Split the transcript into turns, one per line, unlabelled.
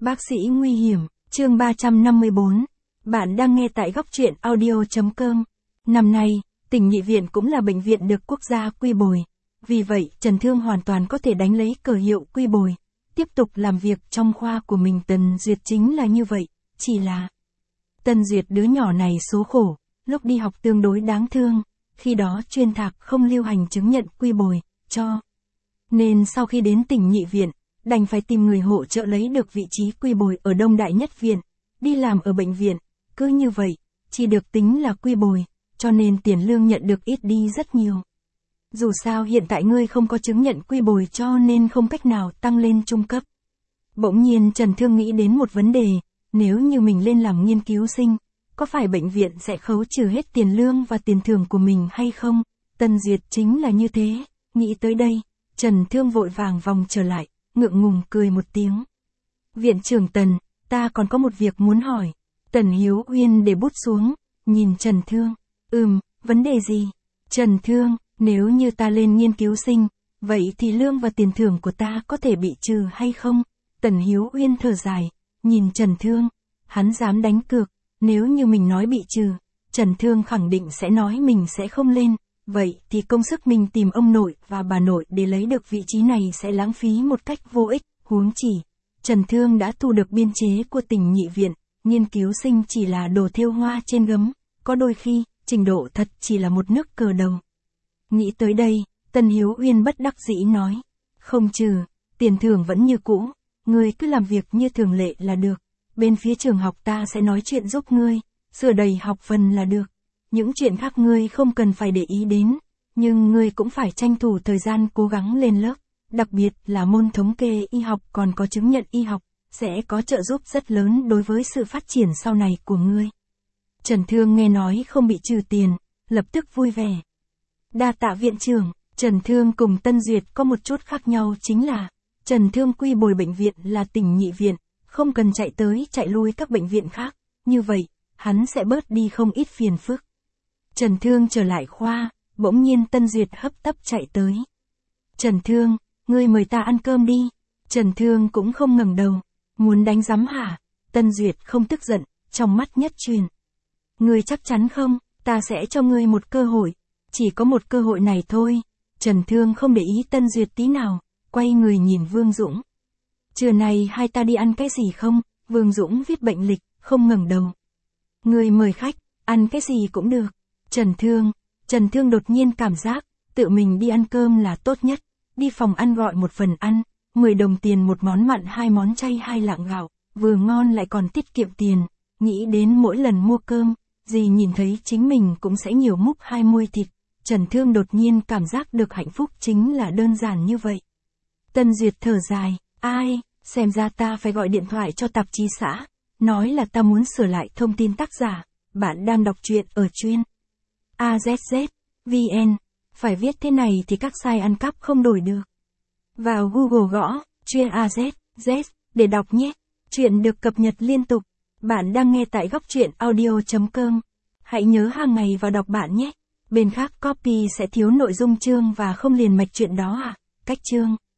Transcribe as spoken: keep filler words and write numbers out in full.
Bác sĩ nguy hiểm, chương ba trăm năm mươi bốn. Bạn đang nghe tại góc truyện audio chấm com. Năm nay, tỉnh Nhị Viện cũng là bệnh viện được quốc gia quy bồi. Vì vậy, Trần Thương hoàn toàn có thể đánh lấy cờ hiệu quy bồi, tiếp tục làm việc trong khoa của mình. Tần Duyệt chính là như vậy, chỉ là Tần Duyệt đứa nhỏ này số khổ, lúc đi học tương đối đáng thương, khi đó chuyên thạc không lưu hành chứng nhận quy bồi, cho nên sau khi đến tỉnh Nhị Viện, đành phải tìm người hỗ trợ lấy được vị trí quy bồi ở Đông Đại Nhất Viện, đi làm ở bệnh viện, cứ như vậy, chỉ được tính là quy bồi, cho nên tiền lương nhận được ít đi rất nhiều. Dù sao hiện tại ngươi không có chứng nhận quy bồi cho nên không cách nào tăng lên trung cấp. Bỗng nhiên Trần Thương nghĩ đến một vấn đề, nếu như mình lên làm nghiên cứu sinh, có phải bệnh viện sẽ khấu trừ hết tiền lương và tiền thưởng của mình hay không? Tần Duyệt chính là như thế, nghĩ tới đây, Trần Thương vội vàng vòng trở lại, ngượng ngùng cười một tiếng. Viện trưởng Tần, ta còn có một việc muốn hỏi. Tần Hiếu Uyên để bút xuống, nhìn Trần Thương. Ừm, vấn đề gì? Trần Thương, nếu như ta lên nghiên cứu sinh, vậy thì lương và tiền thưởng của ta có thể bị trừ hay không? Tần Hiếu Uyên thở dài, nhìn Trần Thương. Hắn dám đánh cược, nếu như mình nói bị trừ, Trần Thương khẳng định sẽ nói mình sẽ không lên. Vậy thì công sức mình tìm ông nội và bà nội để lấy được vị trí này sẽ lãng phí một cách vô ích, huống chỉ. Trần Thương đã thu được biên chế của tỉnh Nhị Viện, nghiên cứu sinh chỉ là đồ thêu hoa trên gấm, có đôi khi, trình độ thật chỉ là một nước cờ đầu. Nghĩ tới đây, Tần Hiếu Uyên bất đắc dĩ nói, không trừ, tiền thưởng vẫn như cũ, ngươi cứ làm việc như thường lệ là được, bên phía trường học ta sẽ nói chuyện giúp ngươi, sửa đầy học phần là được. Những chuyện khác ngươi không cần phải để ý đến, nhưng ngươi cũng phải tranh thủ thời gian cố gắng lên lớp, đặc biệt là môn thống kê y học còn có chứng nhận y học, sẽ có trợ giúp rất lớn đối với sự phát triển sau này của ngươi. Trần Thương nghe nói không bị trừ tiền, lập tức vui vẻ. Đa tạ viện trưởng. Trần Thương cùng Tân Duyệt có một chút khác nhau chính là, Trần Thương quy bồi bệnh viện là tỉnh Nhị Viện, không cần chạy tới chạy lui các bệnh viện khác, như vậy, hắn sẽ bớt đi không ít phiền phức. Trần Thương trở lại khoa, bỗng nhiên Tân Duyệt hấp tấp chạy tới. Trần Thương, ngươi mời ta ăn cơm đi. Trần Thương cũng không ngẩng đầu, muốn đánh giám hả? Tân Duyệt không tức giận, trong mắt nhất truyền. Ngươi chắc chắn không, ta sẽ cho ngươi một cơ hội, chỉ có một cơ hội này thôi. Trần Thương không để ý Tân Duyệt tí nào, quay người nhìn Vương Dũng. Trưa nay hai ta đi ăn cái gì không? Vương Dũng viết bệnh lịch, không ngẩng đầu. Ngươi mời khách, ăn cái gì cũng được. Trần Thương, Trần Thương đột nhiên cảm giác, tự mình đi ăn cơm là tốt nhất, đi phòng ăn gọi một phần ăn, mười đồng tiền một món mặn hai món chay hai lạng gạo, vừa ngon lại còn tiết kiệm tiền, nghĩ đến mỗi lần mua cơm, gì nhìn thấy chính mình cũng sẽ nhiều múc hai muôi thịt, Trần Thương đột nhiên cảm giác được hạnh phúc chính là đơn giản như vậy. Tân Duyệt thở dài, ai, xem ra ta phải gọi điện thoại cho tạp chí xã, nói là ta muốn sửa lại thông tin tác giả, bạn đang đọc truyện ở chuyên a zét zét vê en, phải viết thế này thì các site ăn cắp không đổi được. Vào Google gõ, chuyên a zét zét, để đọc nhé. Chuyện được cập nhật liên tục. Bạn đang nghe tại góc truyện audio chấm com. Hãy nhớ hàng ngày vào đọc bạn nhé. Bên khác copy sẽ thiếu nội dung chương và không liền mạch chuyện đó à. Cách chương.